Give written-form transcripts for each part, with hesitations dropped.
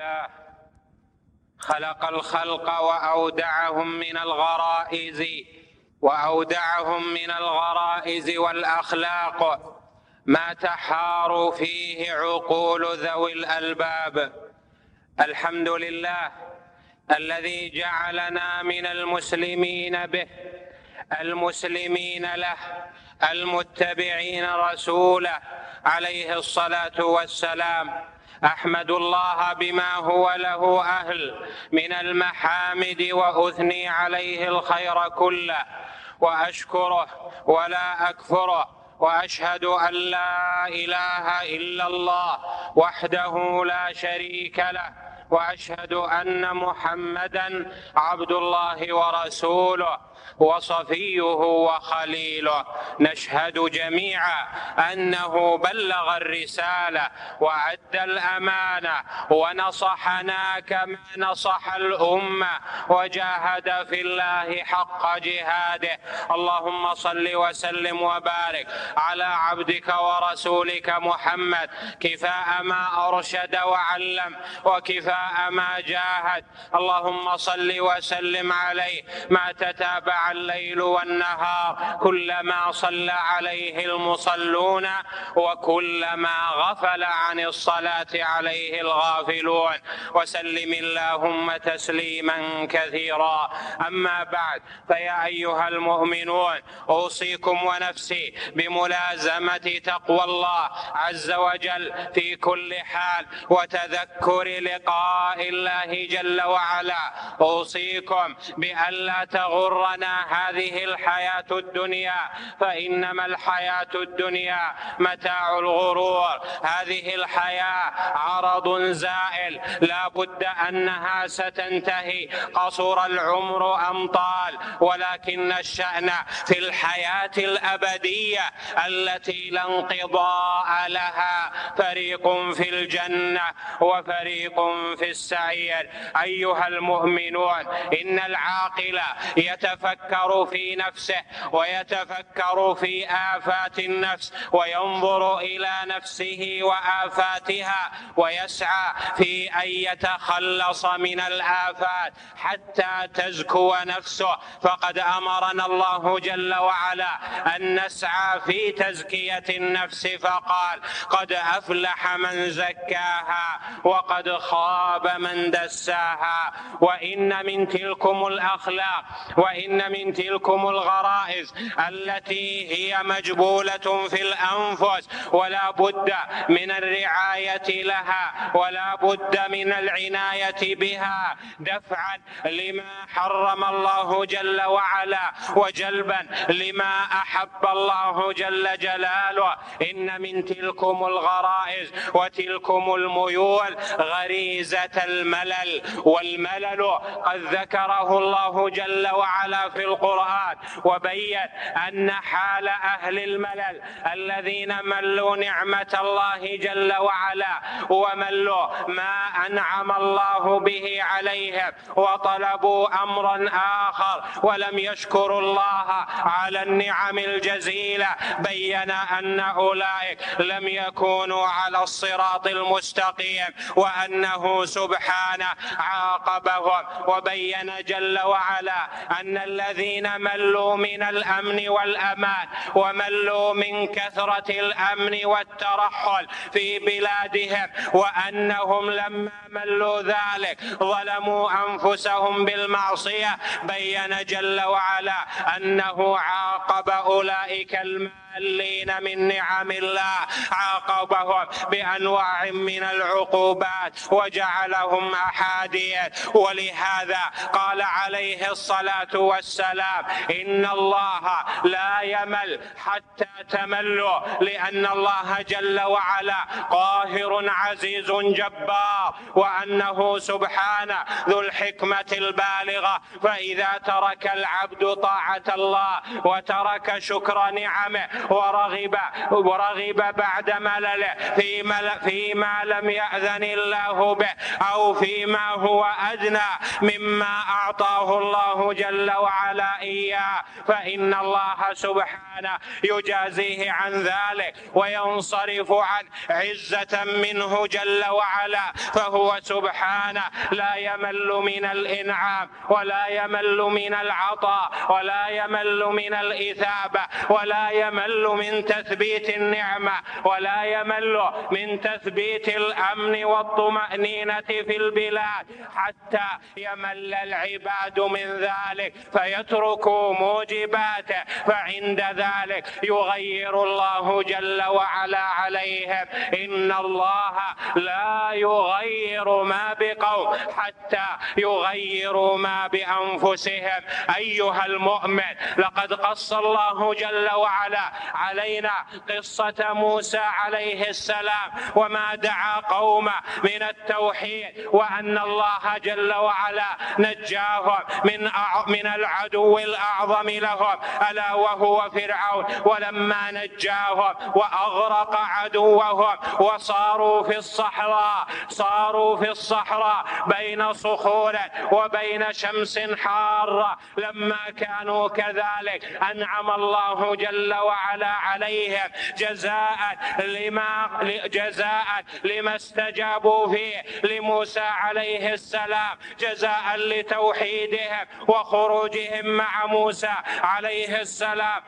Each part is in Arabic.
الله خلق الخلق وأودعهم من الغرائز والأخلاق ما تحار فيه عقول ذوي الألباب. الحمد لله الذي جعلنا من المسلمين به، المسلمين له، المتبعين رسوله عليه الصلاة والسلام. أحمد الله بما هو له أهل من المحامد وأثني عليه الخير كله، وأشكره ولا أكفره، وأشهد أن لا إله إلا الله وحده لا شريك له، وأشهد أن محمدًا عبد الله ورسوله وصفيه وخليله. نشهد جميعا أنه بلغ الرسالة وأدى الأمانة ونصحنا كما نصح الأمة وجاهد في الله حق جهاده. اللهم صل وسلم وبارك على عبدك ورسولك محمد، كفاء ما أرشد وعلم وكفاء ما جاهد. اللهم صل وسلم عليه ما تتابع الليل والنهار، كلما صلى عليه المصلون وكلما غفل عن الصلاة عليه الغافلون، وسلم اللهم تسليما كثيرا. أما بعد، فيا أيها المؤمنون، أوصيكم ونفسي بملازمة تقوى الله عز وجل في كل حال وتذكر لقاء الله جل وعلا. أوصيكم بألا تغرنا هذه الحياة الدنيا، فإنما الحياة الدنيا متاع الغرور. هذه الحياة عرض زائل، لا بد أنها ستنتهي، قصر العمر أم طال، ولكن الشأن في الحياة الأبدية التي لا انقضاء لها، فريق في الجنة وفريق في السعير. أيها المؤمنون، إن العاقل يتفكر في نفسه ويتفكر في آفات النفس، وينظر إلى نفسه وآفاتها، ويسعى في أن يتخلص من الآفات حتى تزكو نفسه. فقد أمرنا الله جل وعلا أن نسعى في تزكية النفس، فقال: قد أفلح من زكاها وقد خاب من دساها. وإن من تلكم الأخلاق وإن من تلكم الغرائز التي هي مجبولة في الأنفس، ولا بد من الرعاية لها، ولا بد من العناية بها دفعا لما حرم الله جل وعلا، وجلبا لما أحب الله جل جلاله. إن من تلكم الغرائز وتلكم الميول غريزة الملل. والملل قد ذكره الله جل وعلا في القرآن، وبين أن حال أهل الملل الذين ملوا نعمة الله جل وعلا وملوا ما أنعم الله به عليهم، وطلبوا أمرا آخر ولم يشكروا الله على النعم الجزيلة، بين أن أولئك لم يكونوا على الصراط المستقيم، وأنه سبحانه عاقبهم. وبين جل وعلا أن الذين ملوا من الأمن والأمان وملوا من كثرة الأمن والترحل في بلادهم، وأنهم لما ملوا ذلك ظلموا أنفسهم بالمعصية، بين جل وعلا أنه عاقب أولئك المالين من نعم الله، عاقبهم بأنواع من العقوبات وجعلهم أحاديث. ولهذا قال عليه الصلاة والسلام: إن الله لا يمل حتى تملوا، لأن الله جل وعلا قاهر عزيز جبار، وأنه سبحانه ذو الحكمة البالغة. فإذا ترك العبد طاعة الله وترك شكر نعمه ورغب بعد ملله فيما لم يأذن الله به، أو فيما هو أدنى مما أعطاه الله جل وعلا إياه، فإن الله سبحانه يجازيه عن ذلك وينصرف عن عزة منه جل وعلا، فهو سبحانه لا يمل من الإنعام ولا يمل من العطاء ولا يمل من الإثابة ولا يمل من تثبيت النعمة ولا يمل من تثبيت الأمن والطمأنينة في البلاد، حتى يمل العباد من ذلك فيتركوا موجباته، فعند ذلك يغير الله جل وعلا عليهم. إن الله لا يغير ما بقوم حتى يغيروا ما بأنفسهم. أيها المؤمن، لقد قص الله جل وعلا علينا قصة موسى عليه السلام وما دعا قومه من التوحيد، وأن الله جل وعلا نجاهم من العدو الأعظم لهم ألا وهو فرعون، ولما نجاهم وأغرق عدوهم وصاروا في الصحراء بين صخور وبين شمس حارة، لما كانوا كذلك أنعم الله جل وعلا عليهم جزاء لما استجابوا فيه لموسى عليه السلام، جزاء لتوحيدهم وخروجهم مع موسى عليه السلام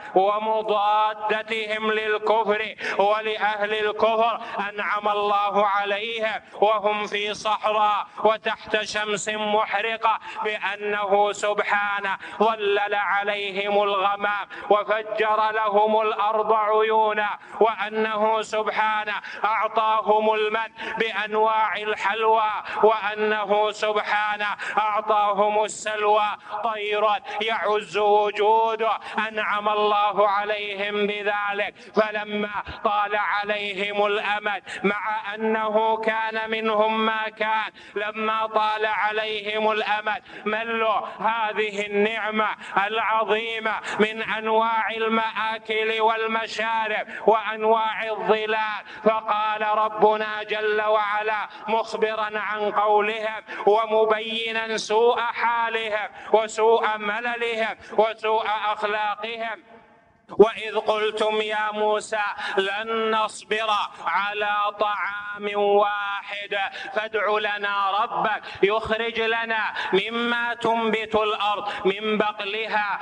ومضادتهم للكفر ولأهل الكفر. أنعم الله عليهم وهم في صحراء وتحت شمس محرقة بأنه سبحانه ظلل عليهم الغمام وفجر لهم الأرض عيونا، وأنه سبحانه أعطاهم المن بأنواع الحلوى، وأنه سبحانه أعطاهم السلوى طيرا يعز وجوده. أنعم الله عليهم بذلك، فلما طال عليهم الأمد مع أنه كان منهم ما كان، لما طال عليهم الأمد ملوا هذه النعمة العظيمة من أنواع المآكل والمشارب وأنواع الظلال، فقال ربنا جل وعلا مخبرا عن قولهم ومبينا سوء حالهم وسوء مللهم وسوء أخلاقهم: وإذ قلتم يا موسى لن نصبر على طعام واحد فادع لنا ربك يخرج لنا مما تنبت الأرض من بقلها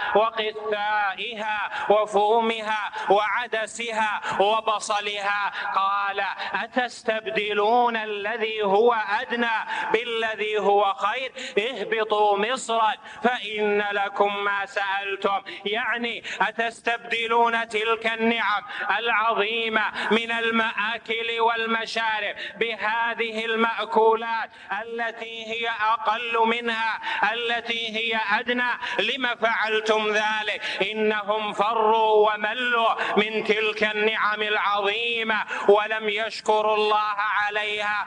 وقثائها وفومها وعدسها وبصلها، قال أتستبدلون الذي هو أدنى بالذي هو خير اهبطوا مصرا فإن لكم ما سألتم. يعني أتستبدلون تلك النعم العظيمة من المآكل والمشارب بهذه المأكولات التي هي أقل منها، التي هي أدنى. لما فعلتم ذلك؟ إنهم فروا وملوا من تلك النعم العظيمة ولم يشكروا الله عليها،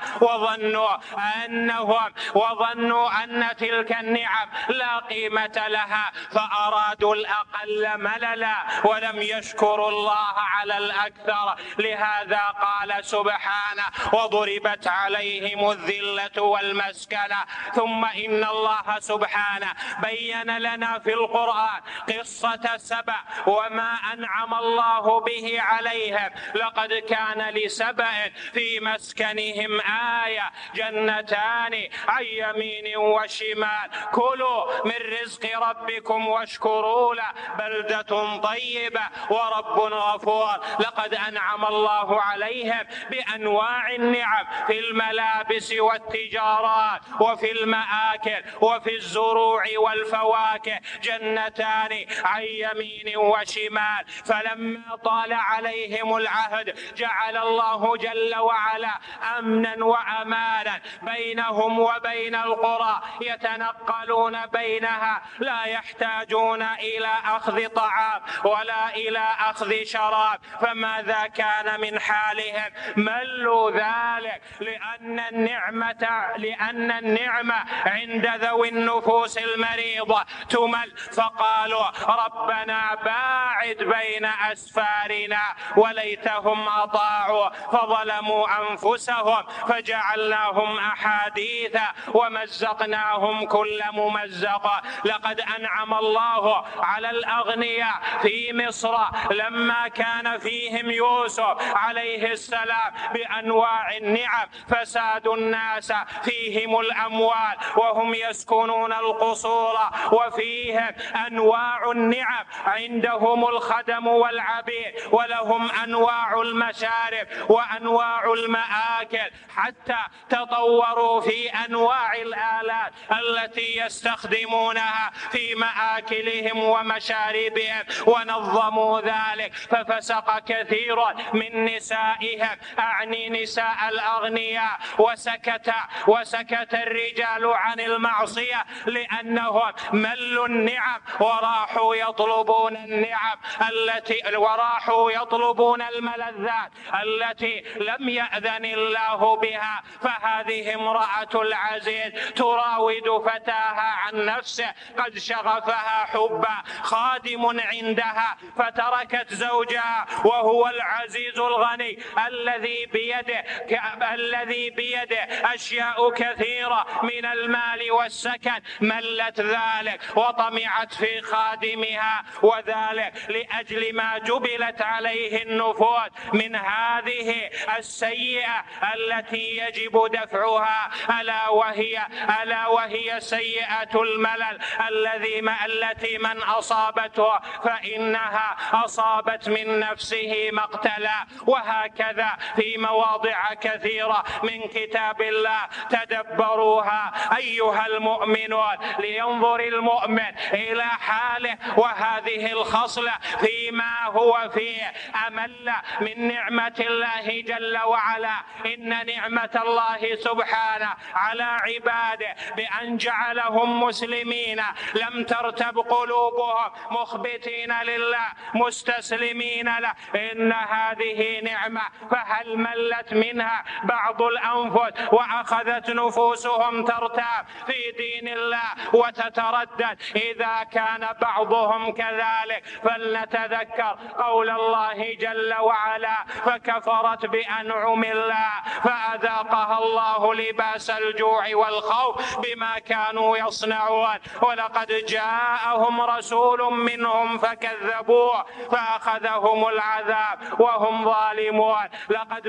وظنوا أن تلك النعم لا قيمة لها، فأرادوا الأقل مللا ولم يشكروا الله على الأكثر. لهذا قال سبحانه: وضربت عليهم الذلة والمسكنة. ثم إن الله سبحانه بين لنا في القرآن قصة سبأ وما أنعم الله به عليهم: لقد كان لسبأ في مسكنهم آية جنتان عن يمين وشمال كلوا من رزق ربكم واشكروا له بلدة طيبة ورب غفور. لقد أنعم الله عليهم بأنواع النعم في الملابس والتجارات وفي المآكل وفي الزروع والفواكه، جنتان عن يمين وشمال. فلما طال عليهم العهد جعل الله جل وعلا أمنا وأمانا بينهم وبين القرى، يتنقلون بينها لا يحتاجون إلى أخذ طعام ولا إلا إلى أخذ شراب، فماذا كان من حالهم؟ ملوا ذلك لأن النعمة عند ذوي النفوس المريضة تمل، فقالوا ربنا باعد بين أسفارنا، وليتهم أطاعوا فظلموا أنفسهم فجعلناهم أحاديث ومزقناهم كل ممزق. لقد أنعم الله على الأغنياء في مصر لما كان فيهم يوسف عليه السلام بأنواع النعم، فساد الناس فيهم الأموال وهم يسكنون القصور، وفيهم أنواع النعم، عندهم الخدم والعبيد، ولهم أنواع المشارب وأنواع المآكل، حتى تطوروا في أنواع الآلات التي يستخدمونها في مآكلهم ومشاربهم، ونظموا ذلك، ففسق كثير من نسائهم، أعني نساء الأغنياء، وسكت الرجال عن المعصية لأنهم ملوا النعم وراحوا يطلبون الملذات التي لم يأذن الله بها. فهذه امرأة العزيز تراود فتاها عن نفسه، قد شغفها حبا، خادم عندها فتركت زوجها وهو العزيز الغني الذي بيده أشياء كثيرة من المال والسكن، ملت ذلك وطمعت في خادمها، وذلك لأجل ما جبلت عليه النفوس من هذه السيئة التي يجب دفعها، ألا وهي سيئة الملل التي من أصابته فإنها أصابت من نفسه مقتلا. وهكذا في مواضع كثيرة من كتاب الله، تدبروها أيها المؤمنون، لينظر المؤمن إلى حاله وهذه الخصلة فيما هو فيه أمل من نعمة الله جل وعلا. إن نعمة الله سبحانه على عباده بأن جعلهم مسلمين لم ترتب قلوبهم، مخبتين لله مستسلمين له، إن هذه نعمة، فهل ملت منها بعض الأنفس وأخذت نفوسهم ترتاب في دين الله وتتردد؟ إذا كان بعضهم كذلك فلنتذكر قول الله جل وعلا: فكفرت بأنعم الله فأذاقها الله لباس الجوع والخوف بما كانوا يصنعون، ولقد جاءهم رسول منهم فكذبوه فأخذهم العذاب وهم ظالمون. لقد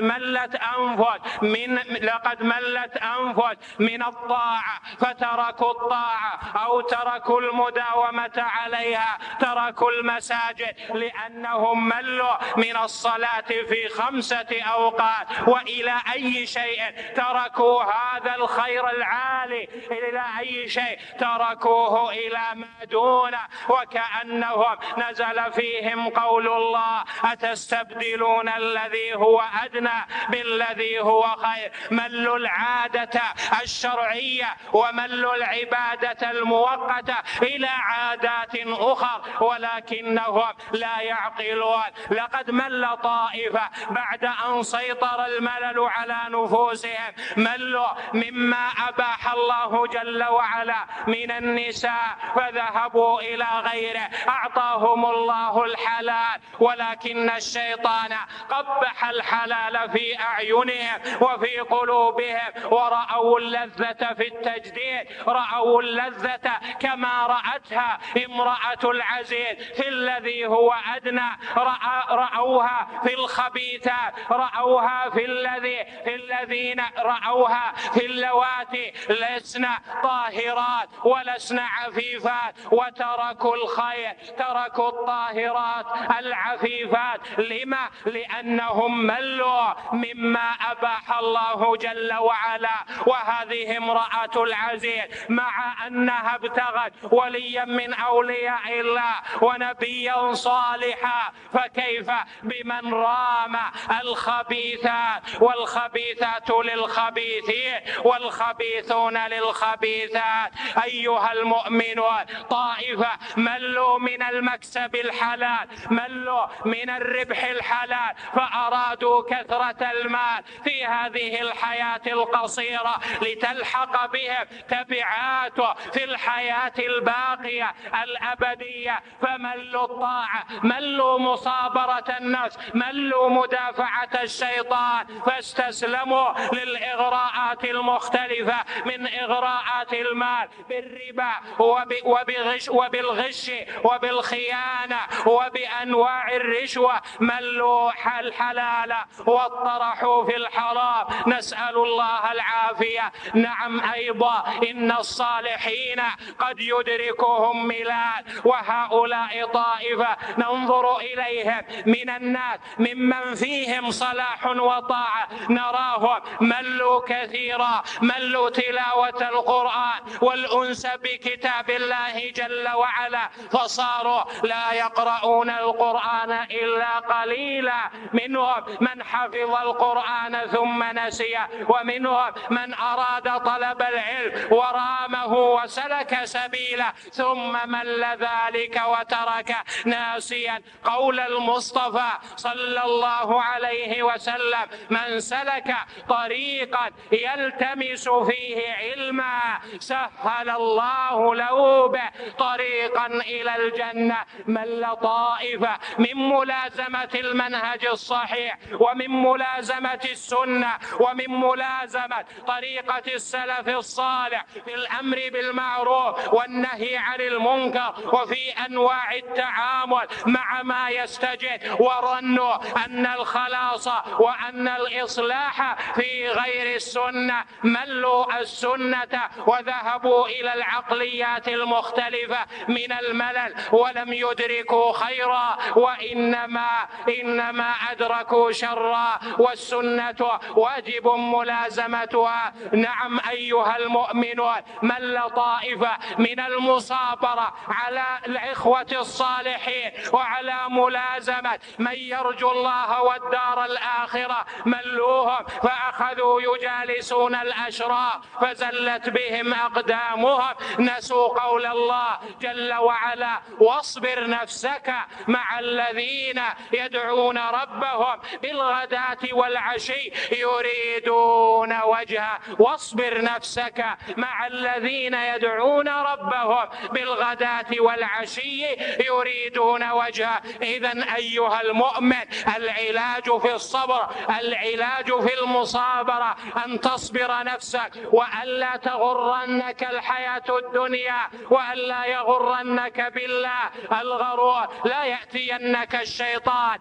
ملت أنفس من الطاعة فتركوا الطاعة أو تركوا المداومة عليها، تركوا المساجد لأنهم ملوا من الصلاة في 5 أوقات، وإلى أي شيء تركوا هذا الخير العالي؟ إلى أي شيء تركوه؟ إلى ما دونه، وكأنهم نزل فيهم قول الله: أتستبدلون الذي هو أدنى بالذي هو خير. ملوا العادة الشرعية وملوا العبادة المؤقتة إلى عادات أخرى، ولكنهم لا يعقلون. لقد مل طائفة بعد أن سيطر الملل على نفوسهم، ملوا مما أباح الله جل وعلا من النساء فذهبوا إلى غيره، أعطاهم الله الحلال، ولكن الشيطان قبح الحلال في أعينهم وفي قلوبهم، ورأوا اللذة في التجديد، رأوا اللذة كما رأتها امرأة العزيز في الذي هو أدنى، رأوها في الخبيثات، رأوها في الذين رأوها في اللواتي لسن طاهرات ولسن عفيفات، وتركوا الخير، تركوا الطاهرات العفيفات. لما؟ لأنهم ملوا مما أباح الله جل وعلا. وهذه امرأة العزيز مع أنها ابتغت وليا من أولياء الله ونبيا صالحا، فكيف بمن رام الخبيثات؟ والخبيثات للخبيثين والخبيثون للخبيثات. أيها المؤمنون، طائفة ملوا من المكسب الحلال، ملوا من الربح الحلال، فأرادوا كثرة المال في هذه الحياة القصيرة لتلحق بهم تبعاته في الحياة الباقية الأبدية، فملوا الطاعة، ملوا مصابرة النفس، ملوا مدافعة الشيطان، فاستسلموا للإغراءات المختلفة من إغراءات المال بالربا وبالغش وبالخيانة وبأنواع الرشوة، ملوا الحلال واطرحوا في الحرام، نسأل الله العافية. نعم أيضا إن الصالحين قد يدركهم ملال، وهؤلاء طائفة ننظر إليهم من الناس ممن فيهم صلاح وطاعة، نراهم ملوا كثيرا، ملوا تلاوة القرآن والأنس بكتاب الله جل وعلا، فصاروا لا يقرؤون القرآن إلا قليلا، منهم من حفظ القرآن ثم نسيه، ومنهم من أراد طلب العلم ورامه وسلك سبيله ثم مل ذلك وترك، ناسيا قول المصطفى صلى الله عليه وسلم: من سلك طريقا يلتمس فيه علما سهل الله له به طريقا إلى الجنة. مل طائفة من ملازمة المنهج الصحيح ومن ملازمة السنة ومن ملازمة طريقة السلف الصالح في الأمر بالمعروف والنهي عن المنكر وفي أنواع التعامل مع ما يستجد، وظنوا أن الخلاص وأن الإصلاح في غير السنة، ملوا السنة وذهبوا إلى العقليات المختلفة من الملل ولم يدركوا خيرا، وإنما أدركوا شرا، والسنة واجب ملازمتها. نعم أيها المؤمنون، مل طائفة من المصابرة على الإخوة الصالحين وعلى ملازمة من يرجو الله والدار الآخرة، ملوهم فأخذوا يجالسون الأشرار فزلت بهم أقدامهم، نسوا قول الله جل وعلا: واصبر نفسك مع الذين يدعون ربهم بالغداة والعشي يريدون وجهه. واصبر نفسك مع الذين يدعون ربهم بالغداة والعشي يريدون وجهه. إذن أيها المؤمن، العلاج في الصبر، العلاج في المصابرة أن تصبر نفسك، وألا تغرنك الحياة الدنيا، وألا يغرنك بالله الغرور. لا يأتينك الشيطان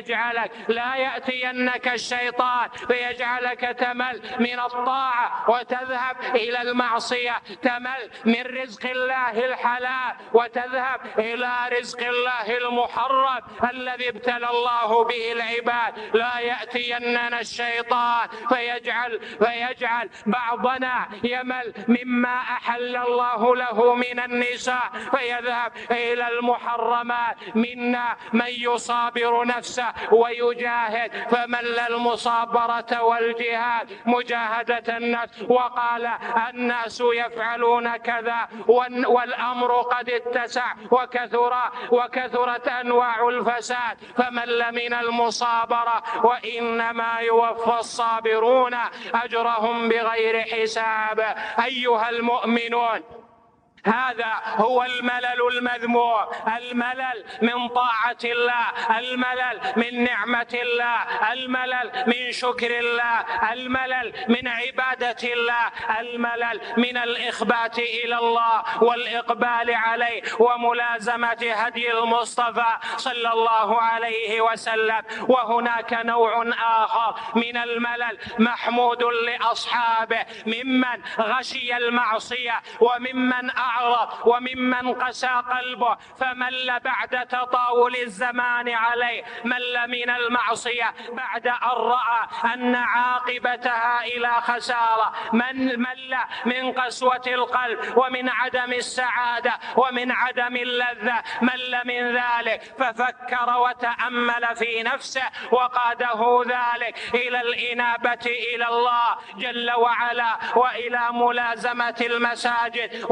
فيجعلك تمل من الطاعة وتذهب إلى المعصية، تمل من رزق الله الحلال وتذهب إلى رزق الله المحرم الذي ابتلى الله به العباد. لا يأتيننا الشيطان فيجعل بعضنا يمل مما أحل الله له من النساء فيذهب إلى المحرمات. منا من يصابر نفسه ويجاهد، فمل المصابرة والجهاد مجاهدة النفس، وقال: الناس يفعلون كذا والأمر قد اتسع وكثرت أنواع الفساد، فمل من المصابرة، وإنما يوفى الصابرون أجرهم بغير حساب. أيها المؤمنون، هذا هو الملل المذموم، الملل من طاعة الله، الملل من نعمة الله، الملل من شكر الله، الملل من عبادة الله، الملل من الإخبات إلى الله والإقبال عليه وملازمة هدي المصطفى صلى الله عليه وسلم. وهناك نوع آخر من الملل محمود لأصحابه، ممن غشي المعصية وممن أعرض وممن قسى قلبه فمل بعد تطاول الزمان عليه، مل من المعصية بعد أن رأى أن عاقبتها إلى خسارة، مل من قسوة القلب ومن عدم السعادة ومن عدم اللذة، مل من ذلك ففكر وتأمل في نفسه وقاده ذلك إلى الإنابة إلى الله جل وعلا وإلى ملازمة المساجد وتلاوة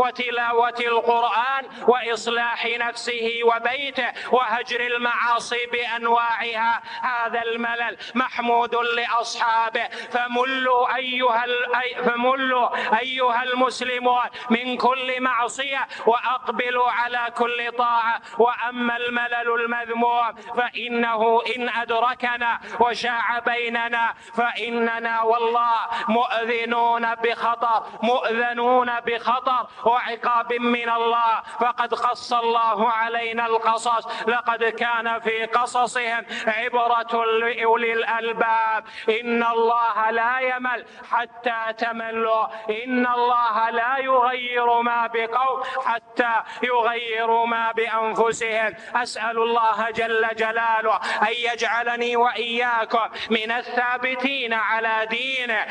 تلاوة القرآن وإصلاح نفسه وبيته وهجر المعاصي بأنواعها. هذا الملل محمود لأصحابه. فملوا أيها المسلمون من كل معصية وأقبلوا على كل طاعة. وأما الملل المذموم فإنه إن أدركنا وشاع بيننا فإننا والله مؤذنون بخطر وعقاب من الله. فقد قص الله علينا القصص، لقد كان في قصصهم عبرة لأولي الألباب. إن الله لا يمل حتى تملوا، إن الله لا يغير ما بقوم حتى يغيروا ما بأنفسهم. أسأل الله جل جلاله أن يجعلني وإياكم من الثابتين على دينه،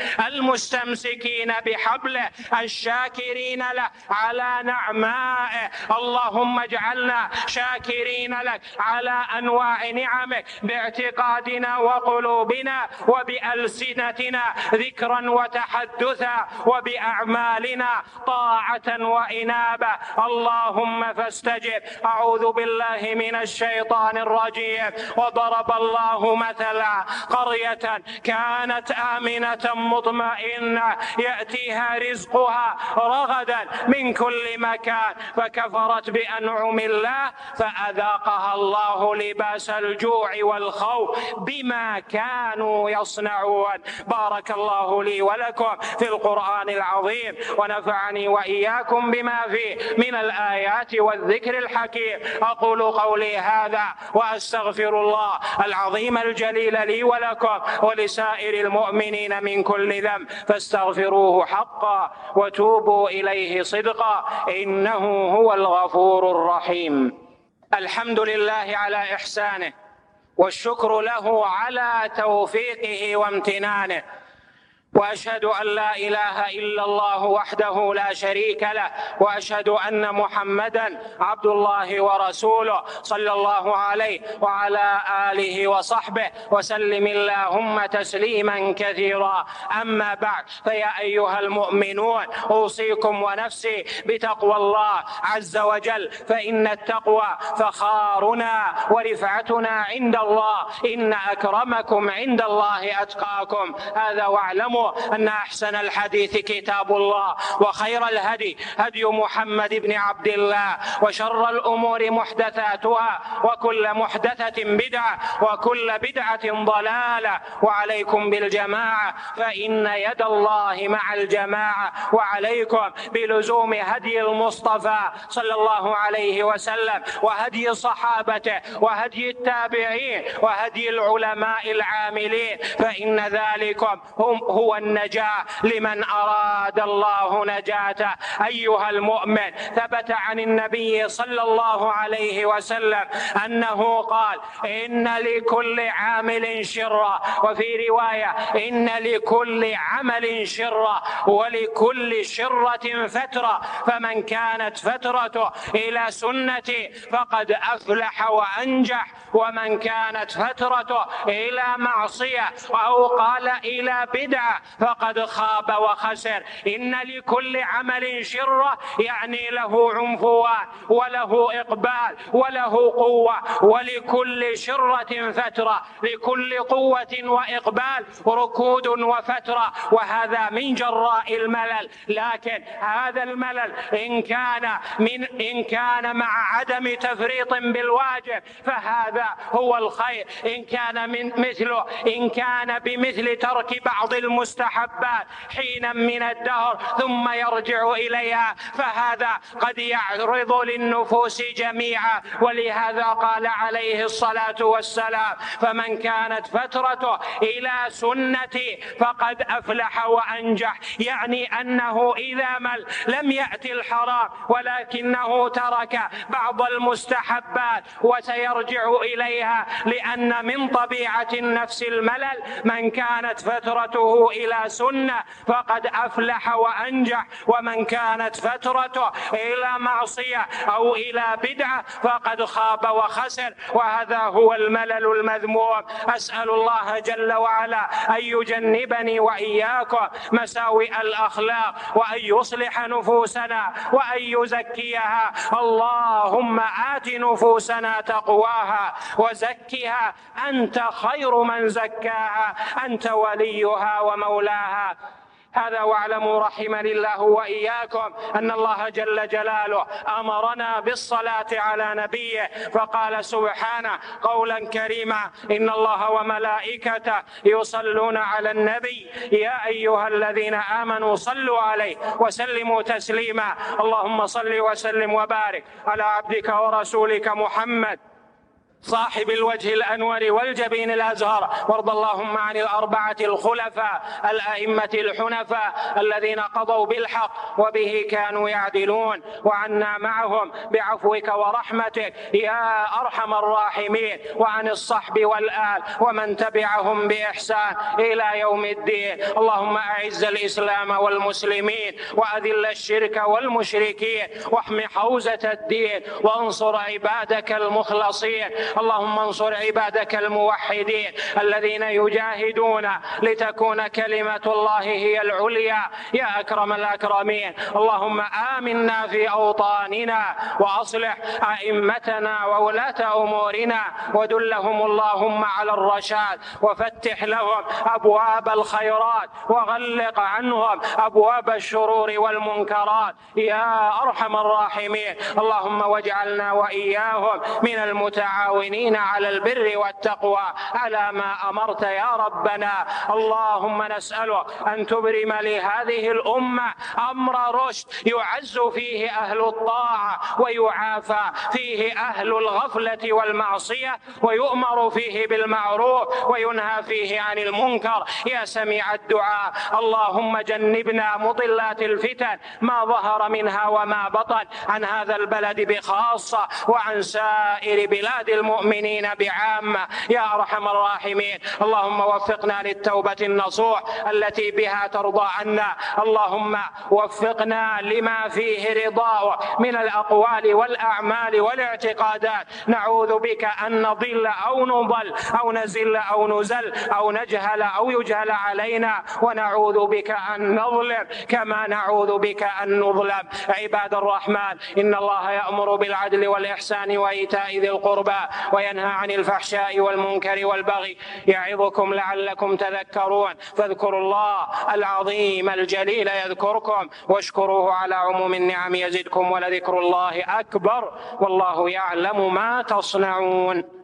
المستمسكين بحبله، الشاكرين له على نعمائه. اللهم اجعلنا شاكرين لك على أنواع نعمك باعتقادنا وقلوبنا وبألسنتنا ذكرا وتحدثا وبأعمالنا طاعة وإنابة. اللهم فاستجب. أعوذ بالله من الشيطان الرجيم. وضرب الله مثلا قرية كانت آمنة مطمئنة يأتيها رزقها رغدا من كل مكان فكفرت بأنعم الله فأذاقها الله لباس الجوع والخوف بما كانوا يصنعون. بارك الله لي ولكم في القرآن العظيم، ونفعني وإياكم بما فيه من الآيات والذكر الحكيم. أقول قولي هذا وأستغفر الله العظيم الجليل لي ولكم ولسائر المؤمنين من كل ذنب، فاستغفروه حقا وتوبوا إليه صدقا، إنه هو الغفور الرحيم. الحمد لله على إحسانه، والشكر له على توفيقه وامتنانه، وأشهد أن لا إله إلا الله وحده لا شريك له، وأشهد أن محمدًا عبد الله ورسوله صلى الله عليه وعلى آله وصحبه وسلم اللهم تسليما كثيرا. أما بعد، فيا أيها المؤمنون أوصيكم ونفسي بتقوى الله عز وجل، فإن التقوى فخارنا ورفعتنا عند الله، إن أكرمكم عند الله أتقاكم. هذا واعلموا أن أحسن الحديث كتاب الله، وخير الهدي هدي محمد بن عبد الله، وشر الأمور محدثاتها، وكل محدثة بدعة، وكل بدعة ضلالة. وعليكم بالجماعة فإن يد الله مع الجماعة، وعليكم بلزوم هدي المصطفى صلى الله عليه وسلم وهدي صحابته وهدي التابعين وهدي العلماء العاملين، فإن ذلكم هو النجاة لمن أراد الله نجاته. أيها المؤمن، ثبت عن النبي صلى الله عليه وسلم أنه قال: إن لكل عامل شرة، وفي رواية: إن لكل عمل شرة ولكل شرة فترة، فمن كانت فترته إلى سنتي فقد أفلح وأنجح، ومن كانت فترته إلى معصية أو قال إلى بدعة فقد خاب وخسر. إن لكل عمل شرة يعني له عنفوان وله إقبال وله قوة، ولكل شرة فترة، لكل قوة وإقبال ركود وفترة، وهذا من جراء الملل. لكن هذا الملل إن كان مع عدم تفريط بالواجب فهذا هو الخير، إن كان بمثل ترك بعض المستحبات حينا من الدهر ثم يرجع إليها فهذا قد يعرض للنفوس جميعا. ولهذا قال عليه الصلاة والسلام: فمن كانت فترته إلى سنتي فقد أفلح وأنجح، يعني أنه إذا لم يأتي الحرام ولكنه ترك بعض المستحبات وسيرجع إليها، لأن من طبيعة النفس الملل. من كانت فترته إلى سنة فقد أفلح وأنجح، ومن كانت فترته إلى معصية أو إلى بدعة فقد خاب وخسر، وهذا هو الملل المذموم. أسأل الله جل وعلا أن يجنبني وإياكم مساوئ الأخلاق، وأن يصلح نفوسنا وأن يزكيها. اللهم آت نفوسنا تقواها وزكها أنت خير من زكاها، أنت وليها ومولاها. هذا واعلموا رحمني الله وإياكم أن الله جل جلاله أمرنا بالصلاة على نبيه، فقال سبحانه قولا كريما: إن الله وملائكته يصلون على النبي يا أيها الذين آمنوا صلوا عليه وسلموا تسليما. اللهم صل وسلم وبارك على عبدك ورسولك محمد صاحب الوجه الأنور والجبين الأزهر، وارض اللهم عن الأربعة الخلفاء الأئمة الحنفاء الذين قضوا بالحق وبه كانوا يعدلون، وعنا معهم بعفوك ورحمتك يا أرحم الراحمين، وعن الصحب والآل ومن تبعهم بإحسان إلى يوم الدين. اللهم أعز الإسلام والمسلمين وأذل الشرك والمشركين واحم حوزة الدين، وانصر عبادك المخلصين. اللهم انصر عبادك الموحدين الذين يجاهدون لتكون كلمة الله هي العليا يا أكرم الأكرمين. اللهم آمنا في أوطاننا وأصلح أئمتنا وولاة أمورنا، ودلهم اللهم على الرشاد، وفتح لهم أبواب الخيرات وغلق عنهم أبواب الشرور والمنكرات يا أرحم الراحمين. اللهم واجعلنا وإياهم من المتعاونين على البر والتقوى على ما أمرت يا ربنا. اللهم نسألك أن تبرم لهذه الأمة أمر رشد يعز فيه أهل الطاعة ويعافى فيه أهل الغفلة والمعصية، ويؤمر فيه بالمعروف وينهى فيه عن المنكر يا سميع الدعاء. اللهم جنبنا مضلات الفتن ما ظهر منها وما بطن عن هذا البلد بخاصة وعن سائر بلاد المؤمنين بعامة يا أرحم الراحمين. اللهم وفقنا للتوبة النصوح التي بها ترضى عنا. اللهم وفقنا لما فيه رضاك من الأقوال والأعمال والاعتقادات. نعوذ بك أن نضل أو نضل أو نزل أو نزل أو نجهل أو يجهل علينا، ونعوذ بك أن نظلم كما نعوذ بك أن نظلم. عباد الرحمن، إن الله يأمر بالعدل والإحسان وإيتاء ذي القربى وينهى عن الفحشاء والمنكر والبغي يعظكم لعلكم تذكرون. فاذكروا الله العظيم الجليل يذكركم، واشكروه على عموم النعم يزدكم، ولذكر الله أكبر والله يعلم ما تصنعون.